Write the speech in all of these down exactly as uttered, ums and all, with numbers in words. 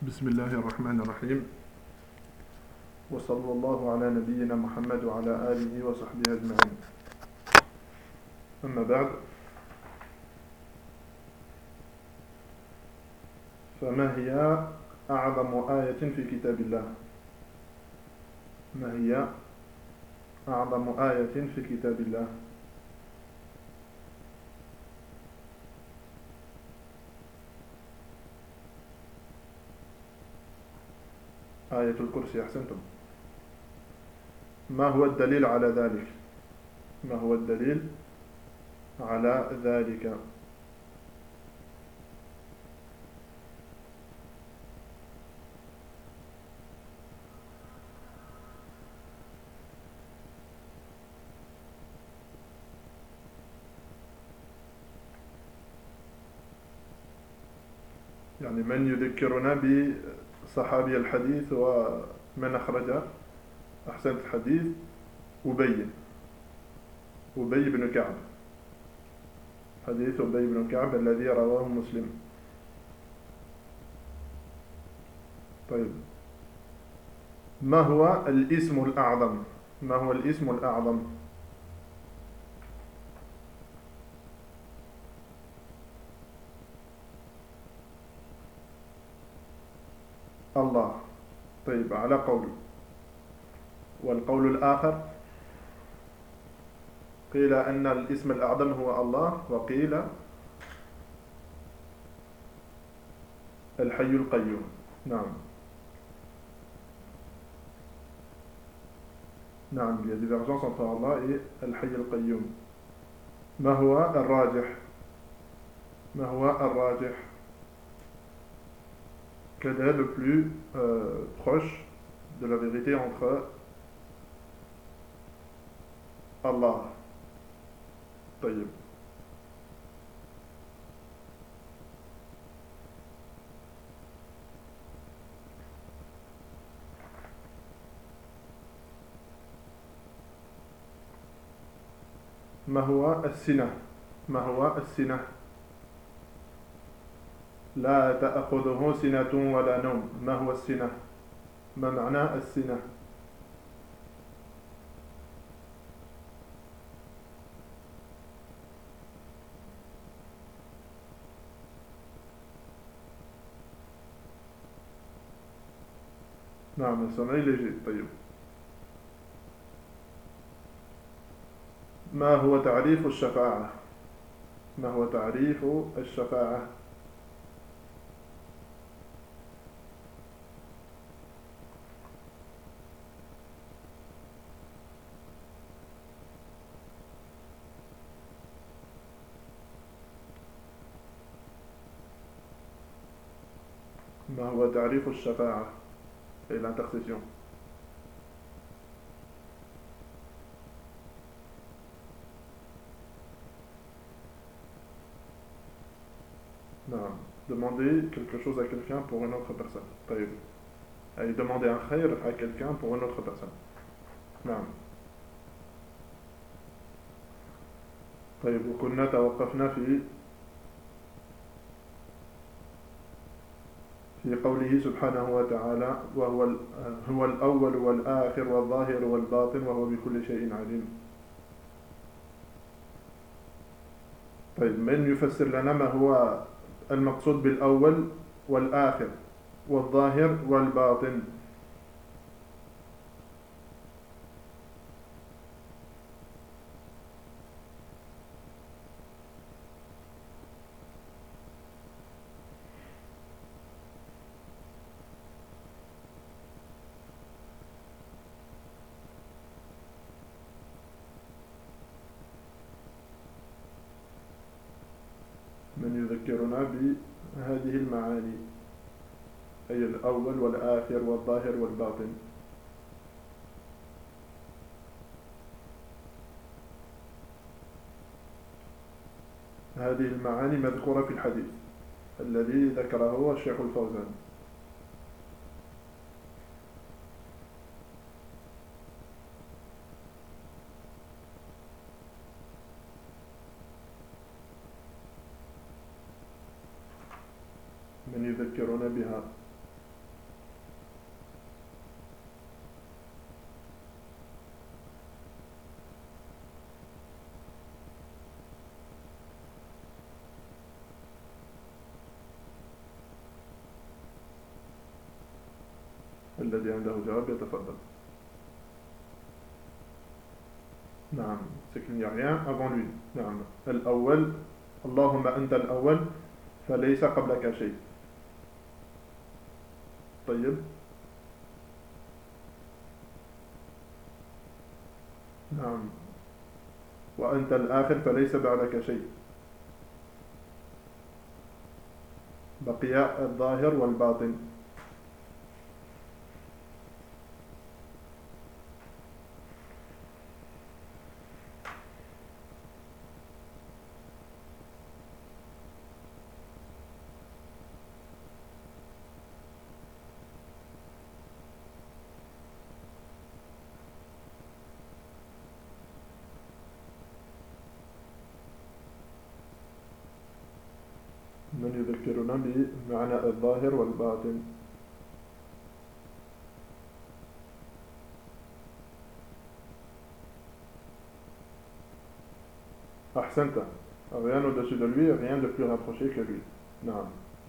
بسم الله الرحمن الرحيم، وصلى الله على نبينا محمد وعلى آله وصحبه أجمعين. أما بعد، فما هي أعظم آية في كتاب الله؟ ما هي أعظم آية في كتاب الله؟ آية الكرسي. أحسنتم. ما هو الدليل على ذلك؟ ما هو الدليل على ذلك؟ يعني من يذكرنا بصحابي الحديث ومن أخرج أحسنت الحديث؟ أبي أبي بن كعب. حديث أبي بن كعب الذي رواه مسلم. طيب، ما هو الاسم الأعظم؟ ما هو الاسم الأعظم؟ الله. طيب، على قول. والقول الآخر قيل أن الاسم الأعظم هو الله، وقيل الحي القيوم. نعم نعم il y a divergence entre Allah et الحي القيوم. ما هو الراجح؟ ما هو الراجح؟ Quel est le plus euh, proche de la vérité entre Allah? طيب، ما هو السنة؟ ما هو السنة؟ لا تأخذه سنة ولا نوم. ما هو السنة؟ ما معنى السنة؟ نعم، السمعي léger. طيب، ما هو تعريف الشفاعة؟ ما هو تعريف الشفاعة؟ ما هو تعريف الشفاعة et l'intercession؟ نعم، demander quelque chose à quelqu'un pour une autre personne. طيب، أي demander un خير à quelqu'un pour une autre personne. نعم. طيب، وكنا توقفنا في في قوله سبحانه وتعالى: وهو هو الأول والآخر والظاهر والباطن وهو بكل شيء عليم. طيب، من يفسر لنا ما هو المقصود بالأول والآخر والظاهر والباطن؟ من يذكرنا بهذه المعاني، أي الأول والآخر والظاهر والباطن؟ هذه المعاني مذكورة في الحديث الذي ذكره الشيخ الفوزان. من يذكرنا بها؟ الذي عنده جواب يتفضل. نعم c'est qu'il n'y a rien avant lui. نعم الأول اللهم أنت الأول فليس قبلك شيء. طيب نعم وأنت الآخر فليس بعدك شيء. بقي الظاهر والباطن. من يذكرنا بمعنى الظاهر والباطن؟ أحسنت. Rien au-dessus de lui, rien de plus rapproché que lui. نعم.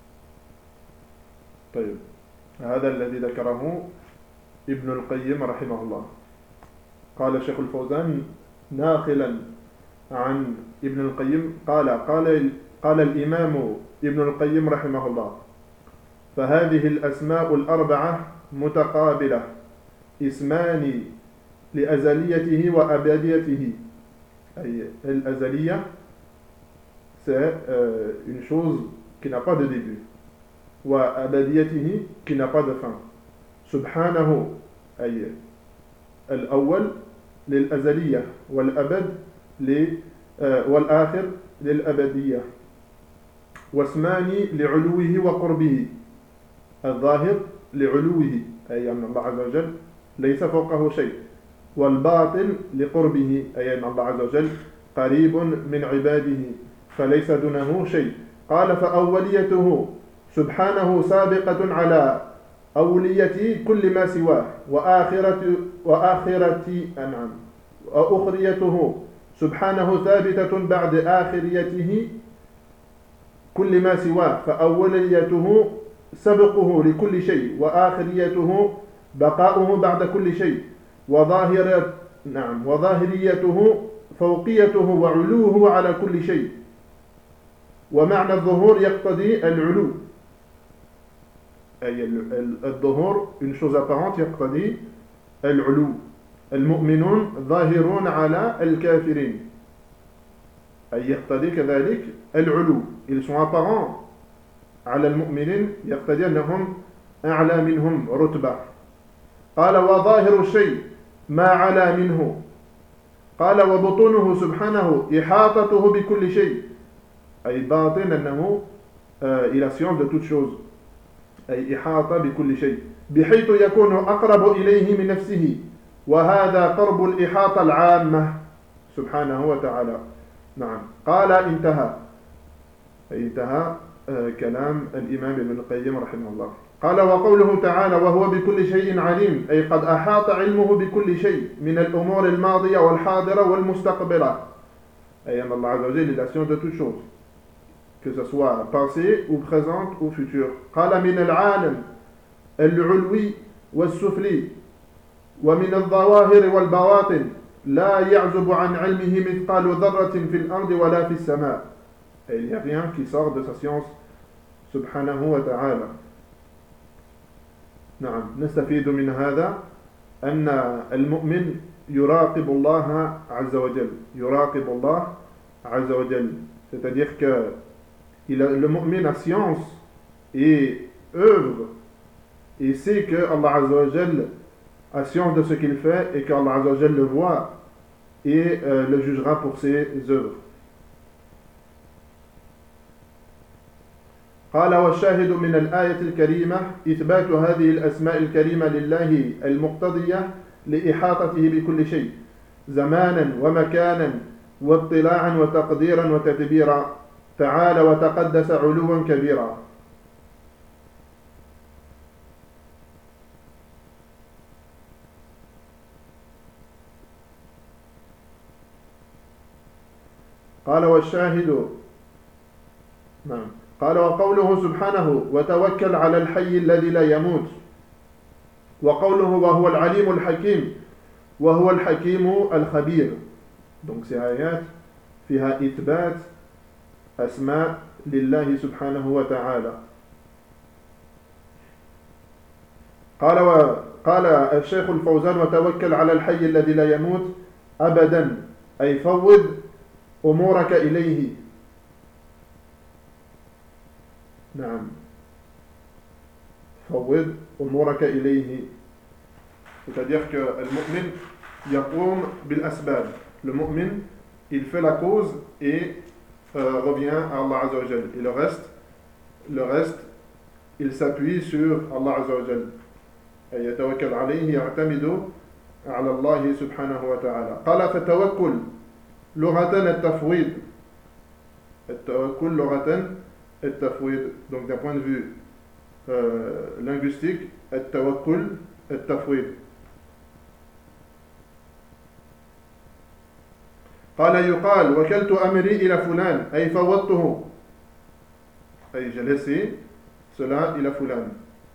طيب هذا الذي ذكره ابن القيم رحمه الله. قال الشيخ الفوزان ناقلا عن ابن القيم قال قال قال الإمام ابن القيم رحمه الله: فهذه الأسماء الأربعة متقابلة، اسمان لأزليته وأبديته. أي الأزلية c'est euh, une chose qui n'a pas de début, وأبديته qui n'a pas de fin. سبحانه أي الأول للأزلية والأبد والآخر للأبدية. واسمان لعلوه وقربه، الظاهر لعلوه أي أن الله عز وجل ليس فوقه شيء، والباطن لقربه أي أن الله عز وجل قريب من عباده فليس دونه شيء. قال: فأوليته سبحانه سابقة على أولية كل ما سواه، وآخرة وآخرة أنعم وأخريته سبحانه ثابتة بعد آخريته كل ما سواه، فأوليته سبقه لكل شيء، وآخريته بقاؤه بعد كل شيء، وظاهرة نعم وظاهريته فوقيته وعلوه على كل شيء. ومعنى الظهور يقتضي العلو، أي الظهور une chose apparente يقتضي العلو. المؤمنون ظاهرون على الكافرين أي يقتضي كذلك العلو. ils sont apparents على المؤمنين يقتضي أنهم أعلى منهم رتبة. قال: وظاهر الشيء ما علا منه. قال: وبطونه سبحانه إحاطته بكل شيء، أي باطن أنه إلى science de toute chose، أي إحاطة بكل شيء، بحيث يكون أقرب إليه من نفسه، وهذا قرب الإحاطة العامة سبحانه وتعالى. نعم. قال: انتهى انتهى كلام الإمام ابن القيم رحمه الله. قال: وقوله تعالى: وهو بكل شيء عليم، أي قد أحاط علمه بكل شيء من الأمور الماضية والحاضرة والمستقبلة، أي أن الله عز وجل est la science de toute chose, que ce soit passé ou présente ou futur. قال: من العالم العلوي والسفلي، ومن الظواهر والبواطن، لا يعزب عن علمه مثقال ذرة في الأرض ولا في السماء. Et il n'y a rien qui sort de sa science سبحانه وتعالى. نعم. نستفيد من هذا أن المؤمن يراقب الله عز وجل، يراقب الله عز وجل، c'est-à-dire que il a, le mu'min a science et œuvre et sait que Allah Azza wa Jal a science de ce qu'il fait et que Allah Azza wa Jal le voit et euh, le jugera pour ses œuvres. قال: والشاهد من الآية الكريمة إثبات هذه الأسماء الكريمة لله المقتضية لإحاطته بكل شيء زمانا ومكانا واطلاعا وتقديرا وتدبيرا، تعالى وتقدس علوا كبيرا. قال: والشاهد نعم. قال: وقوله سبحانه: وتوكل على الحي الذي لا يموت، وقوله وهو العليم الحكيم وهو الحكيم الخبير. Donc ces ayat فيها إثبات أسماء لله سبحانه وتعالى. قال قال الشيخ الفوزان وتوكل على الحي الذي لا يموت أبدا أي فوض أمورك إليه. نعم فوض أمورك إليه. C'est-à-dire que le mu'min yaqoum bil asbab. Le mu'min il fait la cause et euh, revient à Allah Azza wa Jal. Et le reste, le reste, il s'appuie sur Allah Azza wa Jal. Et yatawakkal alayhi ya'tamidu ala Allah subhanahu wa ta'ala. Qala fatawakkul lughatan at-tafwid. At-tawakkul lughatan at-tafwid. Donc d'un point de vue euh, linguistique, at-tawakkul at-tafwid. قال يقال وكلت أمري إلى فلان أي فوضته أي جلسي cela إلى فلان.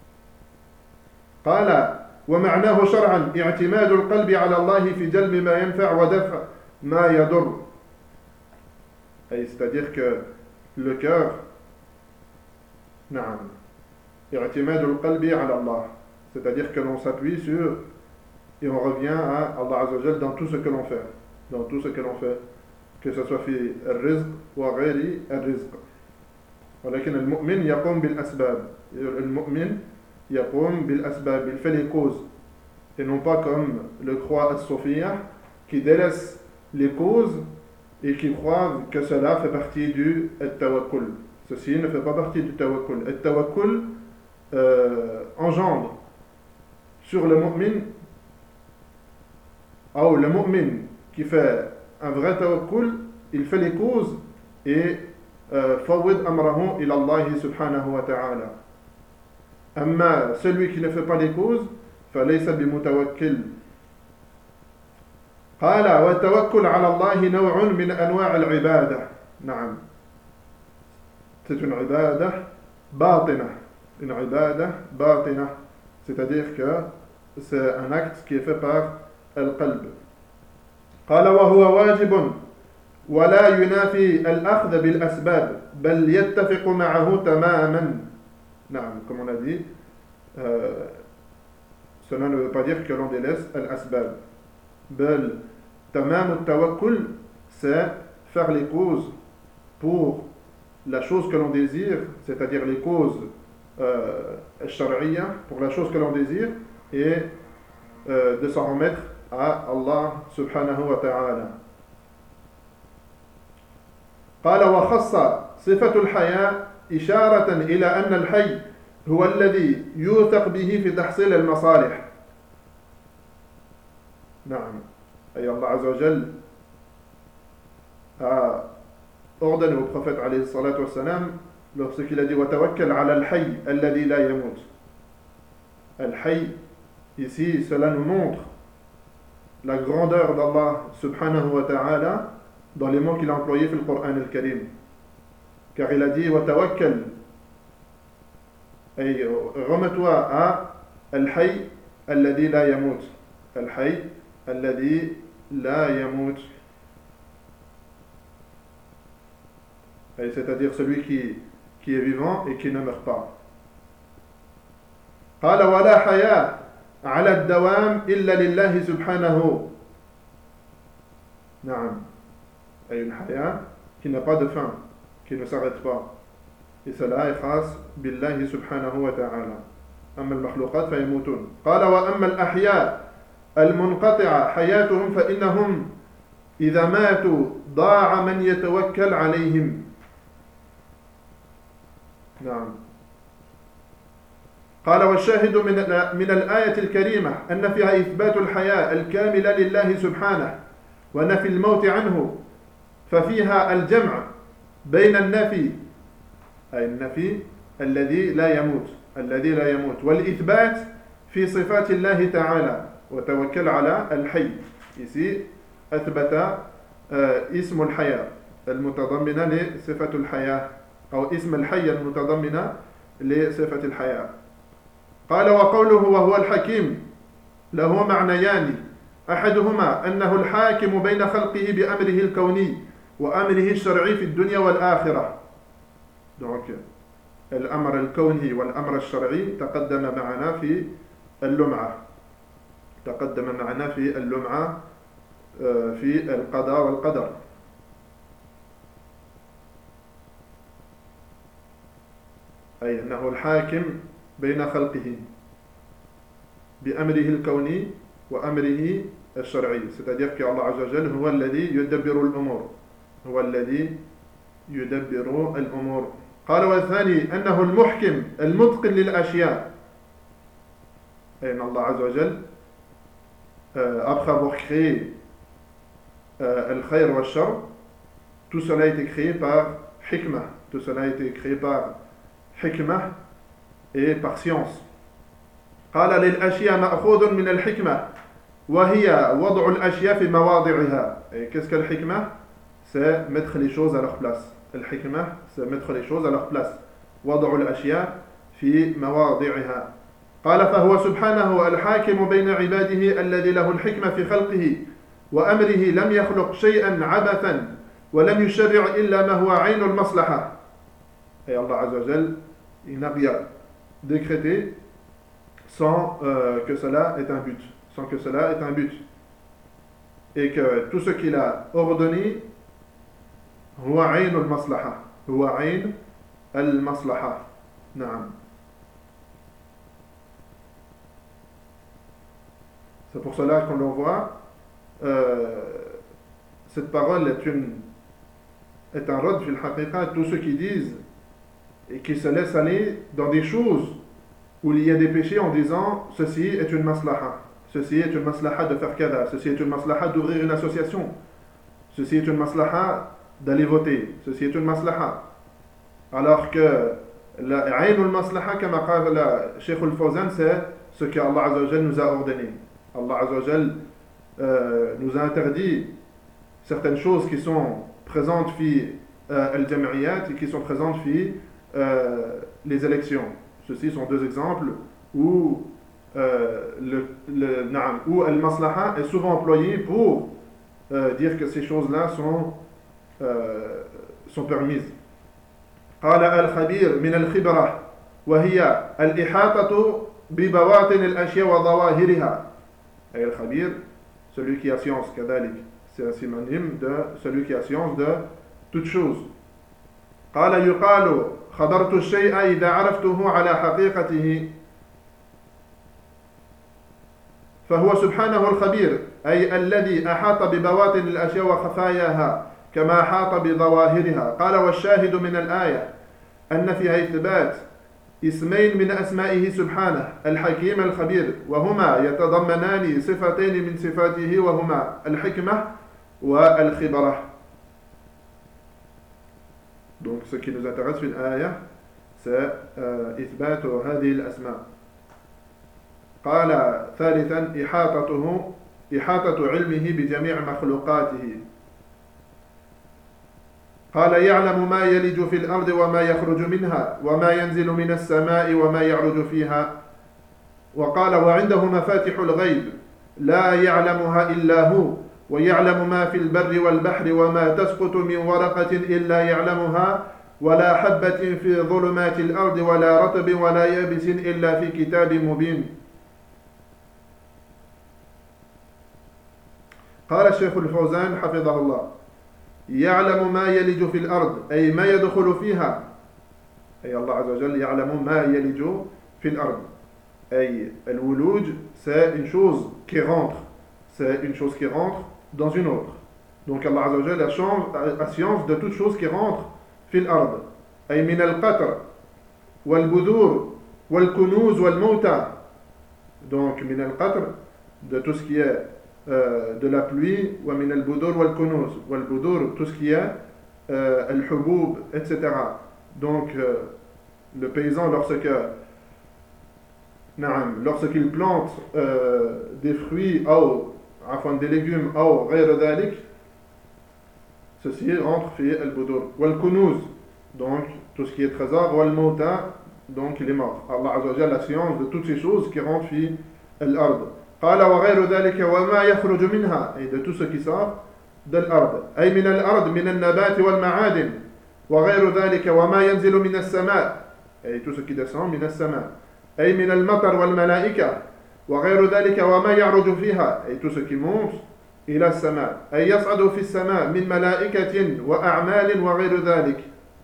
قال ومعناه شرعا اعتماد القلب على الله في جلب ما ينفع ودفع ما يضر. أي c'est-à-dire que le cœur نعم اعتماد القلب على الله, c'est-à-dire que l'on s'appuie sur et on revient à Allah Azza wa Jal dans tout ce que l'on fait. dans tout ce que l'on fait, que ce soit في الرزق وغير الرزق. ولكن المؤمن يقوم بالأسباب. المؤمن يقوم بالأسباب, il fait les causes, et non pas comme le croit as-Sophia qui délaisse les causes et qui croit que cela fait partie du tawakkul. Ceci ne fait pas partie du tawakkul. Le tawakkul euh, engendre sur le mu'min, ou le mu'min qui fait un vrai tawakkul, il fait les causes et fawid amrahu ila Allah subhanahu wa ta'ala. Amma celui qui ne fait pas les causes, falaysa bimutawakkil. Qala wa tawakkul ala Allah naw'un min anwa' al-ibadah. Na'am. C'est une ibadah batina, une ibadah batina, c'est-à-dire que c'est un acte qui est fait par al-qalb. قال وهو واجب ولا ينافي الأخذ بالأسباب بل يتفق معه تماما. نعم, comme on a dit, euh, cela ne veut pas dire que l'on délaisse al-asbab. بل تمام التوكل, c'est faire les causes pour la chose que l'on désire, c'est-à-dire les causes euh, al-shar'iyya, pour la chose que l'on désire, et euh, de s'en remettre à Allah subhanahu wa ta'ala. قال وخص صفة الحياة إشارة إلى أن الحي هو الذي يوثق به في تحصيل المصالح. نعم, أي Allah Azza wa Jal a ordonné au prophète alayhi salatu wa salam lorsqu'il a dit وتوكل على الحي الذي لا يموت. Al-Hayy, ici cela nous montre la grandeur d'Allah subhanahu wa ta'ala dans les mots qu'il a employés dans le Coran al-Karim. Car il a dit wa tawakkal, et remets-toi à al-hayy alladhi la yamut. Al-hayy alladhi la yamut. Et c'est-à-dire celui qui, qui est vivant et qui ne meurt pas. قال ولا حياة على الدوام إلا لله سبحانه. نعم, أي une haya qui n'a pas de fin, qui ne s'arrête pas, et cela est khas billahi subhanahu wa ta'ala. أما المخلوقات فيموتون. قال وأما الأحياء المنقطعة حياتهم فإنهم إذا ماتوا ضاع من يتوكل عليهم. نعم. قال والشاهد من من الآية الكريمة أن فيها إثبات الحياة الكاملة لله سبحانه ونفي الموت عنه, ففيها الجمع بين النفي أي النفي الذي لا يموت الذي لا يموت والإثبات في صفات الله تعالى. وتوكل على الحي, ici أثبت اسم الحياة المتضمنة لصفة الحياة, أو اسم الحي المتضمنة لصفة الحياة. قال وقوله وهو الحكيم له معنيان أحدهما أنه الحاكم بين خلقه بأمره الكوني وأمره الشرعي في الدنيا والآخرة. Donc الأمر الكوني والأمر الشرعي تقدم معنا في اللمعة تقدم معنا في اللمعة في القضاء والقدر. أي أنه الحاكم بين خلقه بأمره الكوني وأمره الشرعي. C'est-à-dire qu'Allah Azza wa Jal هو الذي يدبر الأمور هو الذي يدبر الأمور. قال والثاني أنه المحكم المتقن للأشياء. أي أن الله عز وجل après avoir créé le khayr wa shar, tout cela a été créé par hikmah, tout cela a été créé par hikmah et par science. قال للأشياء مأخوذ من الحكمة وهي وضع الأشياء في مواضعها. Et qu'est-ce que le hikmah? C'est mettre les choses à leur place. Le hikmah, c'est mettre les choses à leur place. وضع الأشياء في مواضعها. قال فهو سبحانه الحاكم بين عباده الذي له الحكمة في خلقه وأمره لم يخلق شيئا عبثا ولم يشرع إلا ما هو عين المصلحة. Et Allah Azza wa Jal, il n'a rien décrété sans euh, que cela ait un but, sans que cela ait un but, et que tout ce qu'il a ordonné, هو عين المصلحة, هو عين المصلحة. نعم. C'est pour cela qu'on le voit, euh, cette parole est, une, est un rad fil haqiqa, tous ceux qui disent et qui se laissent aller dans des choses où il y a des péchés en disant ceci est une maslaha, ceci est une maslaha de faire kada, ceci est une maslaha d'ouvrir une association, ceci est une maslaha d'aller voter, ceci est une maslaha. Alors que la ayn al-maslaha, comme a dit le Cheikh al-Fawzan, c'est ce que Allah Azza wa Jal nous a ordonné. Allah Azza wa Jal euh, nous a interdit certaines choses qui sont présentes fi euh, al-jam'iyat et qui sont présentes fi euh, les élections. Ceci sont deux exemples où euh, le, le na'am, où al-maslaha est souvent employé pour euh, dire que ces choses-là sont euh, sont permises. قال الخبير من الخبرة وهي الإحاطة ببواطن الأشياء وظواهرها. Et le khabir, celui qui a science, kadalik, c'est un synonyme de celui qui a science de toute chose. قال يقال خبرت الشيء إذا عرفته على حقيقته. فهو سبحانه الخبير أي الذي أحاط ببواطن الأشياء وخفاياها كما أحاط بظواهرها. قال والشاهد من الآية أن فيها إثبات اسمين من أسمائه سبحانه الحكيم الخبير وهما يتضمنان صفتين من صفاته وهما الحكمة والخبرة. Donc ce qui nous intéresse في الآية c'est إثبات هذه الأسماء. قال ثالثا إحاطته إحاطة علمه بجميع مخلوقاته. قال يعلم ما يلج في الأرض وما يخرج منها وما ينزل من السماء وما يعرج فيها. وقال وعنده مفاتح الغيب لا يعلمها إلا هو ويعلم ما في البر والبحر وما تسقط من ورقة إلا يعلمها ولا حبة في ظلمات الأرض ولا رطب ولا يابس إلا في كتاب مبين. قال الشيخ الفوزان حفظه الله يعلم ما يلج في الأرض أي ما يدخل فيها. أي الله عز وجل يعلم ما يلج في الأرض. أي الولوج c'est une chose qui rentre, c'est une chose qui rentre dans une autre. Donc Allah عز وجل a science de toute chose qui rentre في الأرض. أي من القطر والبذور والكنوز والموتى. Donc من القطر de tout ce qui est Euh, de la pluie, wa min al-budur wal kunuz, wal budur, tout ce qui est euh, al-hubub, et cetera. Donc euh, le paysan lorsque naam, lorsqu'il plante euh, des fruits ou enfin des légumes ou ghayr dhalik, ceci rentre fi al-budur wal kunuz, donc tout ce qui est trésor, wal mauta, donc il est mort. Allah Azza wa Jalla, la science de toutes ces choses qui rentrent fi al-ard. قال وغير ذلك وما يخرج منها, et de tout ce qui sort de l'ard. أي من الأرض من النبات والمعادن. وغير ذلك وما ينزل من السماء, et tout ce qui descend من السماء. أي من المطر والملائكة. وغير ذلك وما يعرج فيها, et tout ce qui monte إلى السماء. أي يصعد في السماء من ملائكة وأعمال وغير ذلك.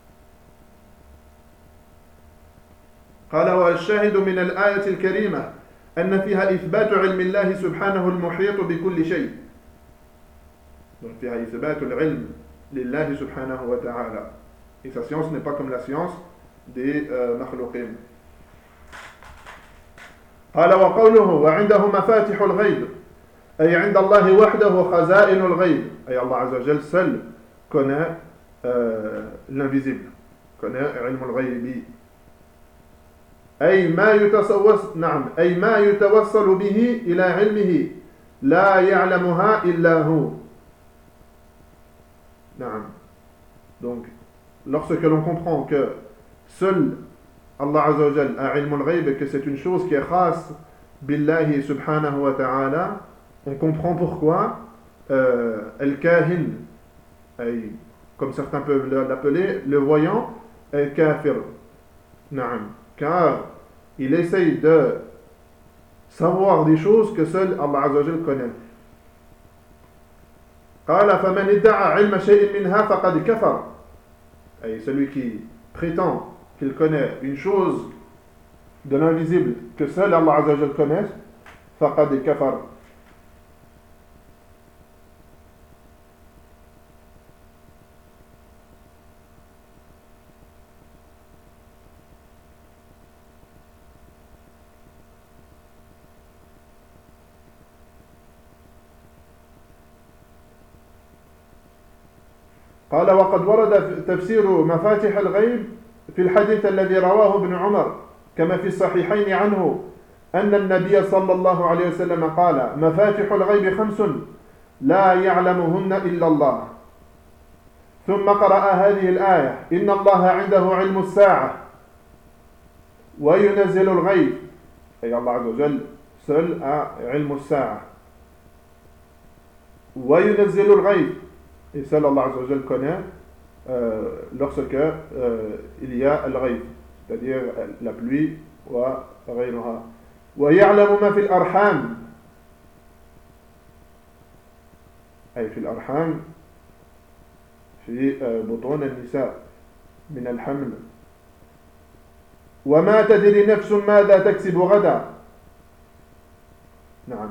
قال والشاهد من الآية الكريمة أن فيها إثبات علم الله سبحانه المحيط بكل شيء. Donc فيها إثبات العلم لله سبحانه وتعالى. Et sa science n'est pas comme la science des euh, makhlouqin. قال وقوله وعنده مفاتح الغيب, أي عند الله وحده خزائن الغيب, أي Allah Azza wa Jal seul connaît euh, l'invisible, connaît علم الغيب. أي ما يتصوص نعم أي ما يتوصل به إلى علمه لا يعلمها إلا هو. نعم. Donc lorsque l'on comprend que seul Allah Azza wa Jal a ilm al-ghayb et que c'est une chose qui est khas billahi subhanahu wa ta'ala, on comprend pourquoi euh, al-kahin, comme certains peuvent l'appeler, le voyant, est kafir. Na'am. Car il essaye de savoir des choses que seul Allah Azza wa Jal connaît. قال فمن ادعى علم شيء منها فقد كفر. Et celui qui prétend qu'il connaît une chose de l'invisible que seul Allah Azza wa Jal connaît, فقد كفر. قال وقد ورد تفسير مفاتيح الغيب في الحديث الذي رواه ابن عمر كما في الصحيحين عنه أن النبي صلى الله عليه وسلم قال مفاتيح الغيب خمس لا يعلمهن إلا الله. ثم قرأ هذه الآية إن الله عنده علم الساعة وينزل الغيب, أي الله عز وجل seul a علم الساعة وينزل الغيب, et seul Allah Azza wa Jal connaît euh, lorsque euh, il y a al-ghayb, c'est-à-dire la pluie wa ghayruha. Wa ya'lamu ma fil arham, ay fil arham fi butun an-nisa min al-haml. Wa ma tadri nafsun madha taksibu ghada. Naam.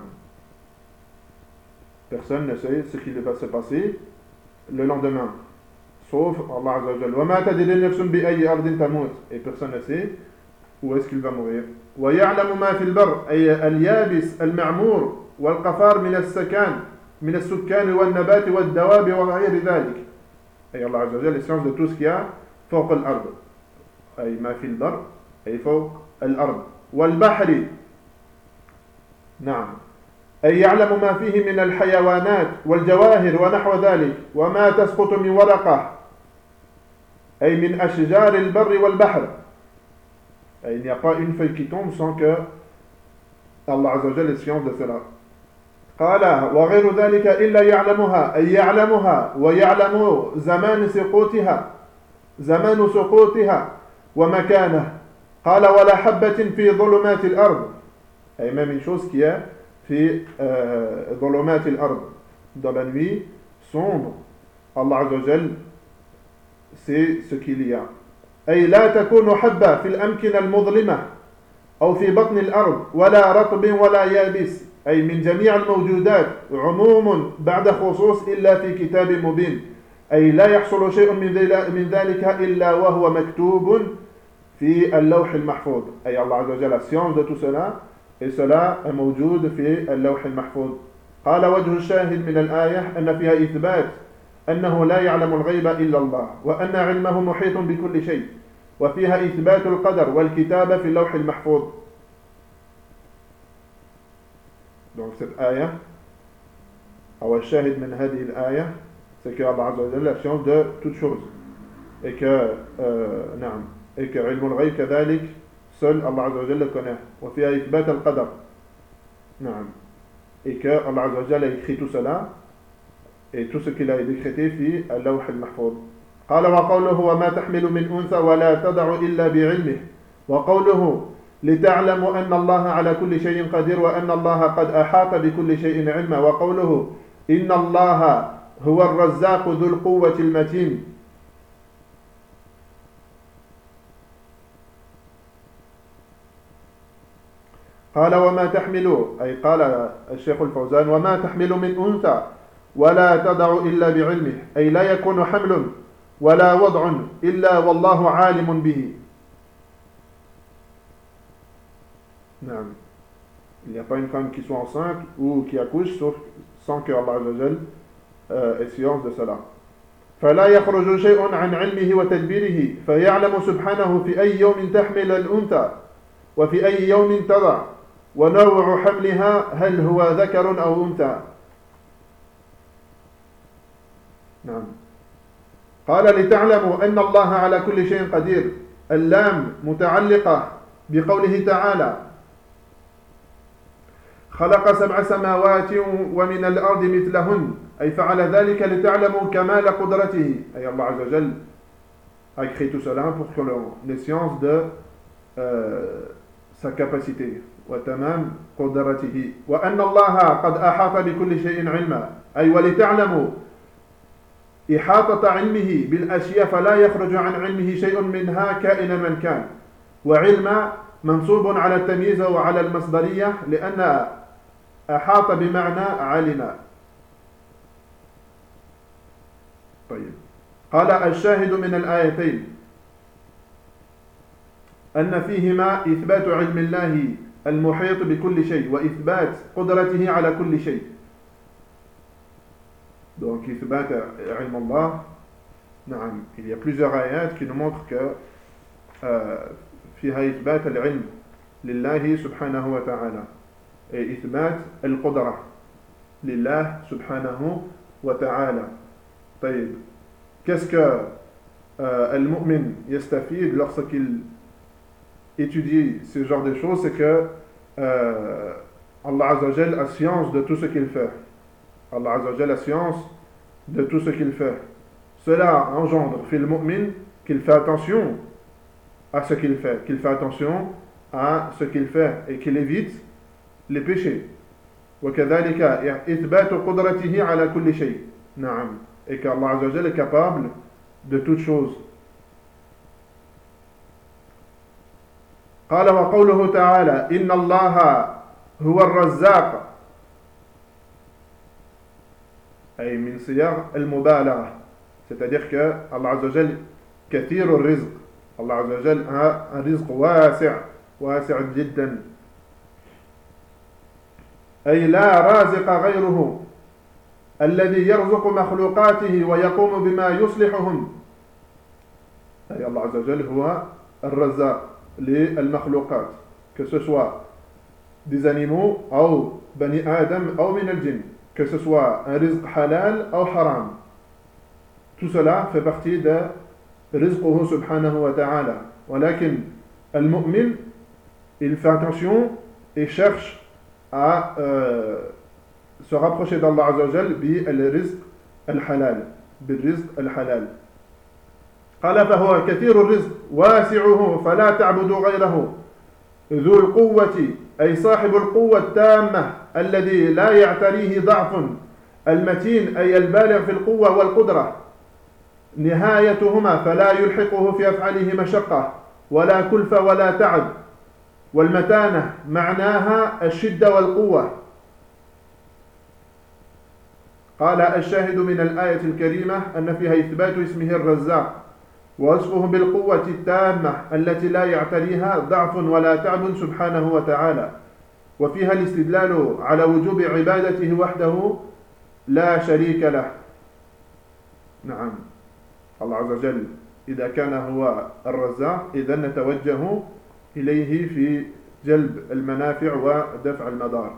Personne ne sait ce qui va se passer le lendemain, sauf Allah Azza wa Jalla. وَمَا تَدْرِي نَفْسٌ بِأَيِّ أَرْضٍ تَمُوتُ, et personne ne sait où est-ce qu'il va mourir. وَيَعْلَمُ مَا فِي الْبَرِّ, أي اليابس المعمور والقفار من السكان من السكان والنبات والدواب وغير ذلك. أي Allah Azza wa Jalla, les sciences de tout ce qu'il y a فوق الأرض, أي ما في البر, أي فوق الأرض. والبحر, نعم, أي يعلم ما فيه من الحيوانات والجواهر ونحو ذلك. وما تسقط من ورقة, أي من أشجار البر والبحر. Et il n'y a pas une feuille qui tombe sans que Allah Azza wa Jalla ait science de cela. قال وغير ذلك إلا يعلمها, أي يعلمها ويعلم زمان سقوطها زمان سقوطها ومكانه. قال ولا حبة في ظلمات الأرض, أي même une chose qui est في ظلمات الأرض, dans la nuit sombre, Allah Azza wa Jal c'est ce qu'il y a. أي لا تكون حبة في الأمكنة المظلمة أو في بطن الأرض ولا رطب ولا يابس, أي من جميع الموجودات عموم بعد خصوص إلا في كتاب مبين, أي لا يحصل شيء من ذلك إلا وهو مكتوب في اللوح المحفوظ. أي Allah Azza wa Jal a science de tout cela, et cela est موجود في اللوح المحفوظ. قال وجه الشاهد من الآية أن فيها إثبات أنه لا يعلم الغيب إلا الله وأن علمه محيط بكل شيء, وفيها إثبات القدر والكتابة في اللوح المحفوظ. Donc cette ayah, أو الشاهد من هذه الآية, c'est que Allah Azza wa Jalla a science de toutes choses, et que euh, نعم, et que علم الغيب كذلك seul Allah Azza wa Jalla le connaît. وفيها إثبات القدر. نعم. Et que Allah Azza wa Jalla a écrit tout cela et tout ce qu'il a décrété في اللوح المحفوظ. قال وقوله وما تحمل من أنثى ولا تضع إلا بعلمه وقوله لتعلموا أن الله على كل شيء قدير وأن الله قد أحاط بكل شيء علما وقوله إن الله هو الرزاق ذو القوة المتين. قال وما تحمل أي قال الشيخ الفوزان وما تحمل من أنثى ولا تضع إلا بعلمه أي لا يكون حمل ولا وضع إلا والله عالم به. نعم. Il n'y a pas une femme qui soit enceinte ou qui accouche sauf sans que Allah Azza wa Jal ait science de cela. فلا يخرج شيء عن علمه وتدبيره فيعلم سبحانه في أي يوم تحمل الأنثى وفي أي يوم تضع ونوع حملها هل هو ذكر أو أنثى. نعم. قال لتعلموا أن الله على كل شيء قدير. اللام متعلقة بقوله تعالى خلق سبع سماوات ومن الأرض مثلهن أي فعل ذلك لتعلموا كمال قدرته. أي الله عز وجل a créé tout cela pour que l'on ait science de euh, sa capacité. وتمام قدرته وأن الله قد أحاط بكل شيء علما أي ولتعلموا إحاطة علمه بالأشياء فلا يخرج عن علمه شيء منها كائنا من كان. وعلم منصوب على التمييز وعلى المصدرية لأن أحاط بمعنى علم. طيب. قال الشاهد من الآيتين أن فيهما إثبات علم الله المحيط بكل شيء وإثبات قدرته على كل شيء. Donc إثبات علم الله. نعم. Il y a plusieurs ayats qui nous montrent que euh, فيها إثبات العلم لله سبحانه وتعالى et إثبات القدرة لله سبحانه وتعالى. طيب. Qu'est-ce que euh, le mu'min yastafid lorsqu'il étudie ce genre de choses? C'est que euh, Allah Azza wa Jal a science de tout ce qu'il fait. Allah Azza wa Jal a science de tout ce qu'il fait. Cela engendre fil mu'min qu'il fait attention à ce qu'il fait, qu'il fait attention à ce qu'il fait et qu'il évite les péchés. وكذلك إثبات قدرته على كل شيء. نعم. Et qu'Allah Azza wa Jal est capable de toutes choses. قال وقوله تعالى إن الله هو الرزاق أي من صيغ المبالغة, c'est-à-dire que Allah Azza wa Jal كثير الرزق. Allah Azza wa Jal a un rizq واسع واسع جدا أي لا رازق غيره الذي يرزق مخلوقاته ويقوم بما يصلحهم. أي الله عز وجل هو الرزاق للمخلوقات, que ce soit des animaux أو بني آدم أو من الجن, que ce soit un rizq halal ou haram. Tout cela fait partie de rizquhu subhanahu wa ta'ala. ولكن المؤمن il fait attention et cherche à euh, se rapprocher d'Allah Azza wa Jal بالرزق الحلال بالرزق الحلال. قال فهو كثير الرزق واسعه فلا تعبدوا غيره ذو القوة أي صاحب القوة التامة الذي لا يعتريه ضعف المتين أي البالغ في القوة والقدرة نهايتهما فلا يلحقه في أفعاله مشقة ولا كلفة ولا تعب. والمتانة معناها الشدة والقوة. قال الشاهد من الآية الكريمة أن فيها إثبات اسمه الرزاق ووصفه بالقوة التامة التي لا يعتريها ضعف ولا تعب سبحانه وتعالى, وفيها الاستدلال على وجوب عبادته وحده لا شريك له. نعم. الله عز وجل إذا كان هو الرزاق إذا نتوجه إليه في جلب المنافع ودفع المضار.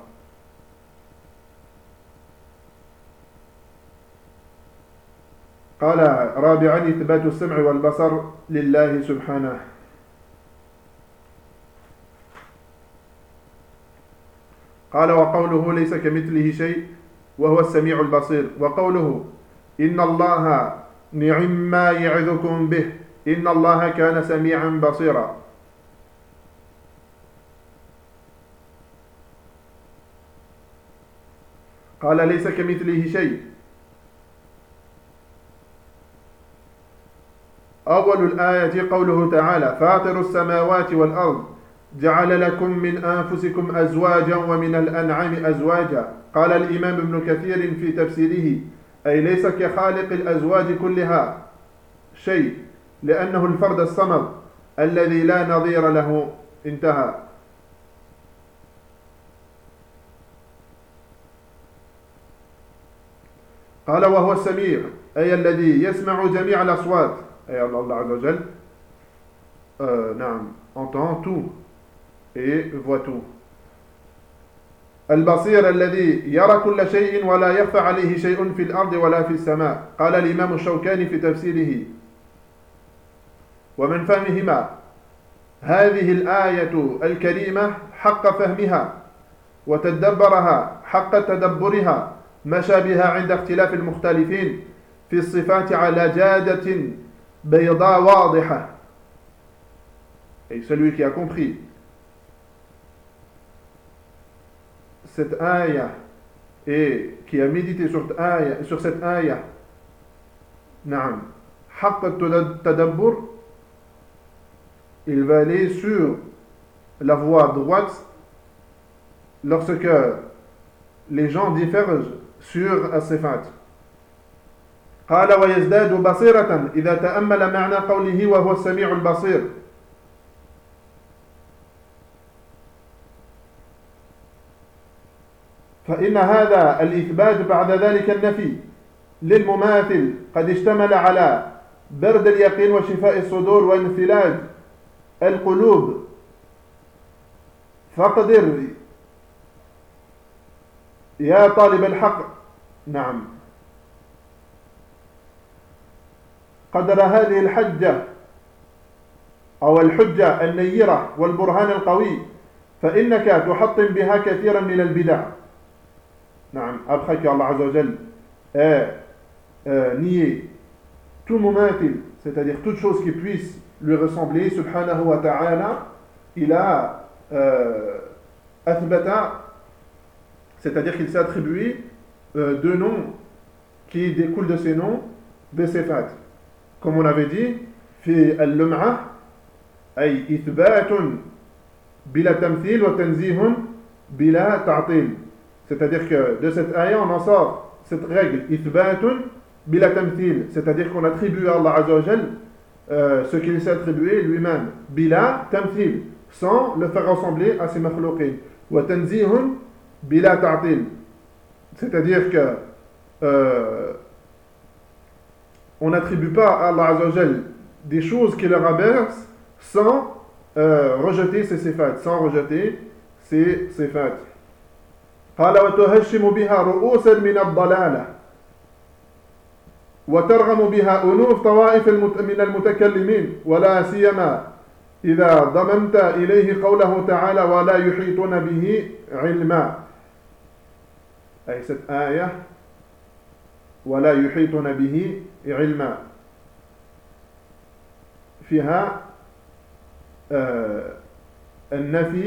قال رابعا إثبات السمع والبصر لله سبحانه. قال وقوله ليس كمثله شيء وهو السميع البصير. وقوله إن الله نعم ما يعظكم به إن الله كان سميعا بصيرا. قال ليس كمثله شيء. أول الآية قوله تعالى فاطر السماوات والأرض جعل لكم من أنفسكم أزواجا ومن الأنعام أزواجا. قال الإمام ابن كثير في تفسيره أي ليس كخالق الأزواج كلها شيء لأنه الفرد الصمد الذي لا نظير له. انتهى. قال وهو السميع أي الذي يسمع جميع الأصوات أي الله عز وجل euh, نعم entend tout et voit tout. البصير الذي يرى كل شيء ولا يخفى عليه شيء في الأرض ولا في السماء. قال الإمام الشوكاني في تفسيره ومن فهمهما هذه الآية الكريمة حق فهمها وتدبرها حق تدبرها مشى بها عند اختلاف المختلفين في الصفات على جادة بيضاء واضحة. Et celui qui a compris cette ayah et qui a médité sur cette ayah, sur cette ayah, نعم حق التدبر, il va aller sur la voie droite lorsque les gens divergent sur الصفات. قال ويزداد بصيرة إذا تأمل معنى قوله وهو السميع البصير. فإن هذا الإثبات بعد ذلك النفي للمماثل قد اشتمل على برد اليقين وشفاء الصدور وانفلاد القلوب. فاقدر يا طالب الحق نعم قدر هذه الحجة أو الحجة النيرة والبرهان القوي فإنك تحطم بها كثيرا من البدع. نعم après que Allah Azza wa Jal ait euh, nié tout mumathil, c'est-à-dire toute chose qui puisse lui ressembler, subhanahu wa ta'ala, il a euh, athbata, c'est-à-dire qu'il s'est attribué euh, deux noms qui découlent de ces noms, des sifat. Comme on avait dit, في اللمعة أي إثبات بلا تمثيل وتنزيه بلا تعطيل. C'est-à-dire que de cette ayah on en sort cette règle إثبات بلا تمثيل, c'est-à-dire qu'on attribue à Allah Azza wa Jal euh, ce qu'il s'est attribué lui-même, بلا تمثيل, sans le faire ressembler à ses makhlouqin, وتنزيه بلا تعطيل, c'est-à-dire que euh, on n'attribue pas à Allah Azza wa Jal des choses qui le rabaissent sans euh, rejeter ses sifat, sans rejeter ses sifat. قال وتهشم بها رؤوسا من الضلالة وترغم بها أنوف طوائف من المتكلمين ولا سيما إذا ضممت إليه قوله تعالى ولا يحيطون به علما. أي cette آية ولا يحيطون به علما فيها آه النفي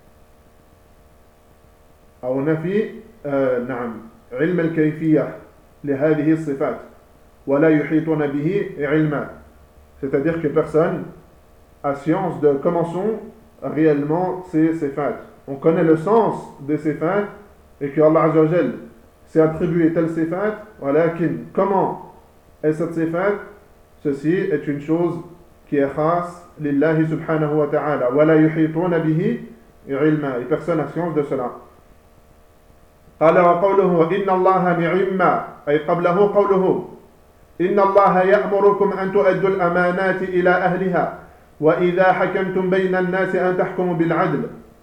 أو نفي آه نعم علم الكيفية لهذه الصفات ولا يحيطون به علما, c'est-à-dire que personne a science de comment sont réellement ces sifat. On connaît le sens de ces sifat et que Allah Azza wa Jal s'est attribué tel sifat, walakin comment est cette sifat, ceci est une chose qui est khas lillahi subhanahu wa ta'ala, wala yuhituna bihi ilma, et personne n'a science de cela. قال وقوله إن الله نعم أي قبله قوله إن الله يأمركم أن تؤدوا الأمانات إلى أهلها وإذا حكمتم بين الناس أن تحكموا بالعدل.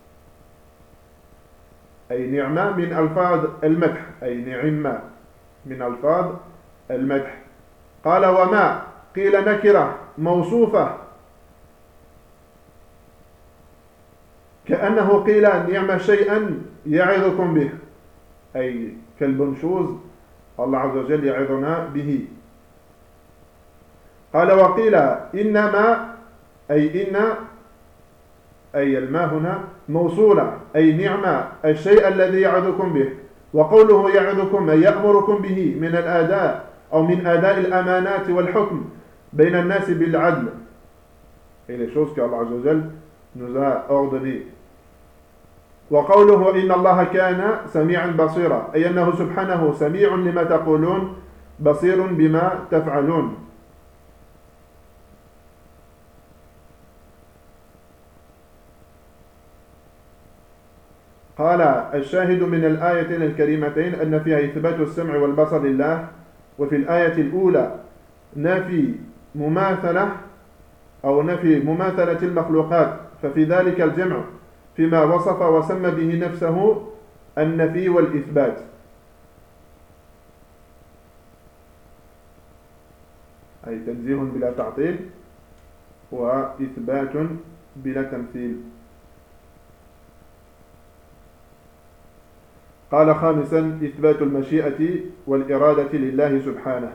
أي نعمة من ألفاظ المدح, أي نعمة من ألفاظ المدح. قال وما قيل نكرة موصوفة كأنه قيل نعم شيئا يعظكم به أي quelle bonne chose Allah عز وجل يعظنا به. قال وقيل إنما أي إن أي الماء هنا موصولة أي نعمة الشيء الذي يعظكم به. وقوله يعظكم أي يأمركم به من الأداء أو من أداء الأمانات والحكم بين الناس بالعدل et les choses qu'Allah عز وجل nous a ordonnées. وقوله إن الله كان سميعا بصيرا أي أنه سبحانه سميع لما تقولون بصير بما تفعلون. قال الشاهد من الآيتين الكريمتين أن فيها إثبات السمع والبصر لله، وفي الآية الأولى نفي مماثلة أو نفي مماثلة المخلوقات، ففي ذلك الجمع فيما وصف وسمى به نفسه النفي والإثبات. أي تنزيه بلا تعطيل وإثبات بلا تمثيل. قال خامسا إثبات المشيئة والإرادة لله سبحانه.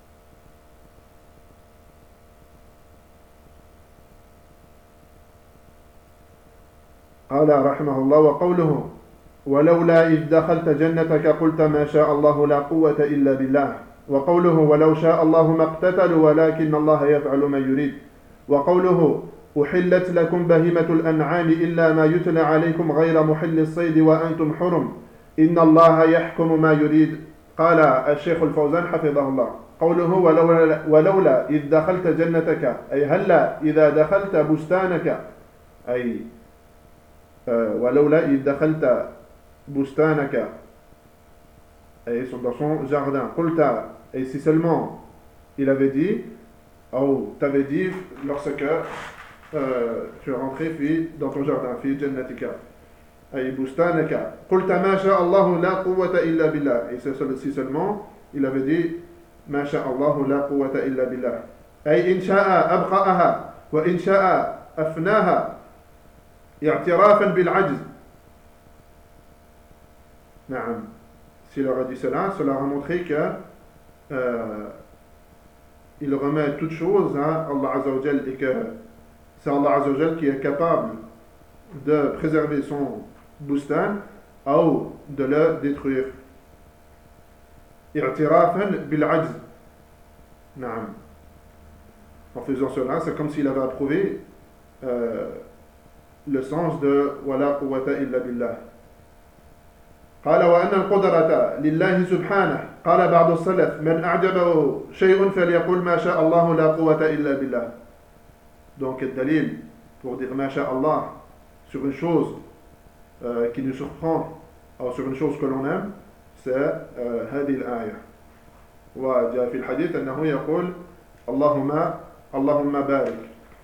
قال رحمه الله وقوله ولولا إذ دخلت جنتك قلت ما شاء الله لا قوة إلا بالله. وقوله ولو شاء الله ما اقتتلوا ولكن الله يفعل ما يريد. وقوله أحلت لكم بهيمة الأنعام إلا ما يتلى عليكم غير محل الصيد وأنتم حرم إن الله يحكم ما يريد. قال الشيخ الفوزان حفظه الله قوله ولولا, ولولا إذ دخلت جنتك أي هلا إذا دخلت بستانك أي ولولا إذ دخلت بستانك أي dans son jardin قلت et si seulement il avait dit ou t'avais dit lorsque euh, tu es rentré dans ton jardin في جنتك أي بستانك قلت ما شاء الله لا قوة إلا بالله et si seulement il avait dit ما شاء الله لا قوة إلا بالله أي إن شاء أبقاها وإن شاء أفناها اعترافا بالعجز. نعم s'il aurait dit cela, cela a montré que euh, il remet toute chose à Allah Azza wa Jal et que c'est Allah Azza wa Jal qui est capable de préserver son bustan ou de le détruire. I'tirafan bil ajz. Naam. En faisant cela, c'est comme s'il avait approuvé euh, le sens de wala quwwata illa billah. قال وأن القدرة لله سبحانه قال بعض السلف من أعجبه شيء فليقول ما شاء الله لا قوة إلا بالله. Donc le dalil pour dire ما شاء الله sur une chose euh, qui nous surprend ou sur une chose que l'on aime c'est euh, هذه الآية. وجاء في الحديث أنه يقول اللهم اللهم بارك.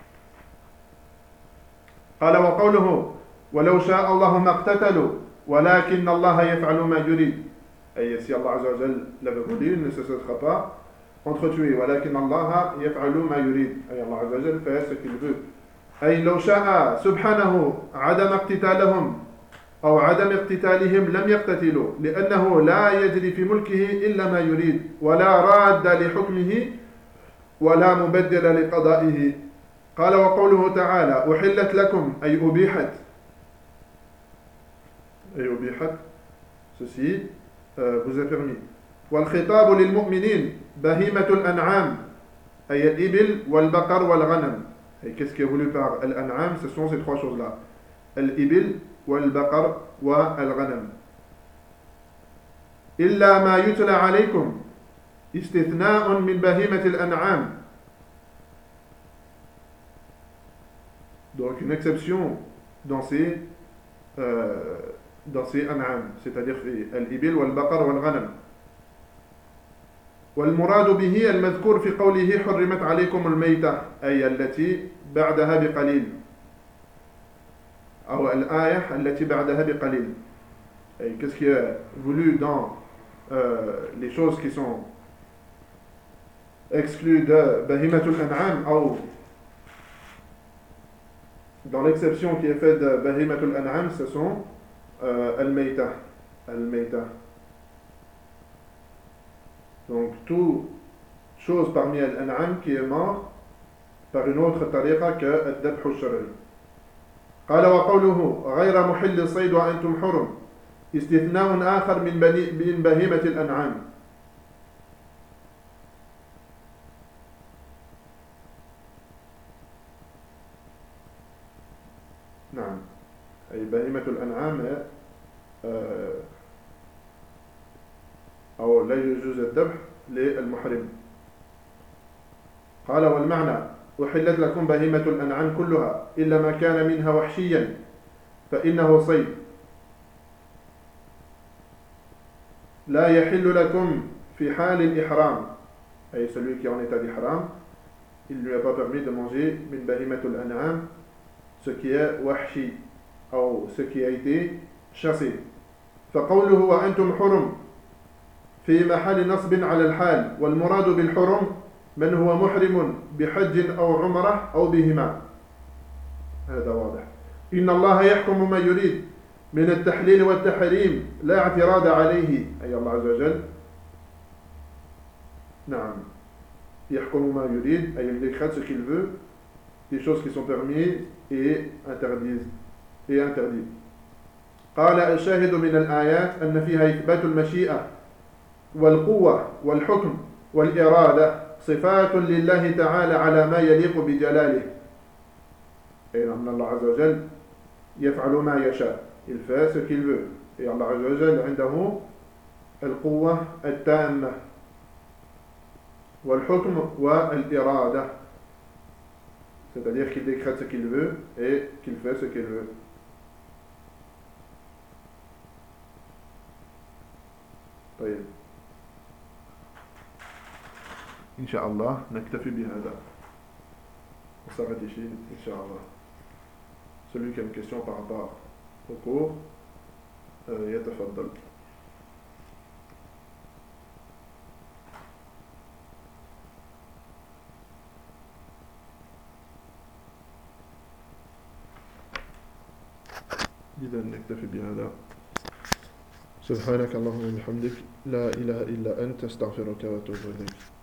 قال وقوله ولو شاء الله ما اقتتلوا ولكن الله يفعل ما يريد. أي si Allah Azza wa Jal l'avait voulu, il ne se cessera pas entretuer. ولكن الله يفعل ما يريد. أي Allah Azza wa Jal fait ce qu'il veut. أي لو شاء سبحانه عدم اقتتالهم أو عدم اقتتالهم لم يقتتلوا لأنه لا يجري في ملكه إلا ما يريد ولا راد لحكمه ولا مبدل لقضائه. قال وقوله تعالى أحلت لكم أي أبيحت أي أبيحت ceci euh, vous est permis. والخطاب للمؤمنين بهيمة الأنعام أي الإبل والبقر والغنم. Et qu'est-ce qui est voulu par l'an'am? Ce sont ces trois choses-là. Al-ibil, wal-baqar, wa al-ghanam. Illa ma yutla alaykum. Istithna'un min bahimati al-an'am. Donc une exception dans ces euh, dans ces an'am, c'est-à-dire al-ibil, wal-baqar, wal-ghanam. والمراد به المذكور في قوله حرمت عليكم الميتة أي التي بعدها بقليل أو الآية التي بعدها بقليل. Et qu'est-ce qui est voulu dans euh, les choses qui sont exclues de bahimatul an'am ou Dans l'exception qui est faite de Bahimatul An'am, ce sont euh, Al-Mayta. Al-Mayta. Donc, toute chose parmi Al-An'am qui est mort par une autre tariqa que Al-Dabh al-Shar'i. قال وقوله غير محل الصيد وأنتم حرم استثناء آخر من من بهيمة الأنعام. نعم أي بهيمة الأنعام أو لا يجوز الذبح للمحرم. قال والمعنى أحلت لكم بهيمة الأنعام كلها إلا ما كان منها وحشيا فإنه صيد لا يحل لكم في حال الإحرام أي celui qui est en état d'ihram il ne lui a pas permis de manger من بهيمة الأنعام ce qui est wahshi ou ce qui a été chassé. فقوله وأنتم حرم في محل نصب على الحال والمراد بالحرم من هو محرم بحج أو عمرة أو بهما. هذا واضح. إن الله يحكم ما يريد من التحليل والتحريم لا اعتراض عليه أي الله عز وجل. نعم يحكم ما يريد أي il décrète ce qu'il veut des choses qui sont permises et interdites et interdites. قال الشاهد من الآيات أن فيها إثبات المشيئة والقوة والحكم والإرادة صفات لله تعالى على ما يليق بجلاله. Et Allah Azza wa Jal يفعل ما يشاء. Il fait ce qu'il veut. Et Allah Azza wa Jal عنده القوة التامة والحكم والإرادة. C'est-à-dire qu'il décrète ce qu'il veut et qu'il fait ce qu'il veut. طيب. إن شاء الله نكتفي بهذا. On s'arrête ici, Inch'Allah. Celui qui a une question par rapport au cours, euh, يتفضل. إذا نكتفي بهذا. سبحانك اللهم وبحمدك لا إله إلا أنت استغفرك وأتوب إليك.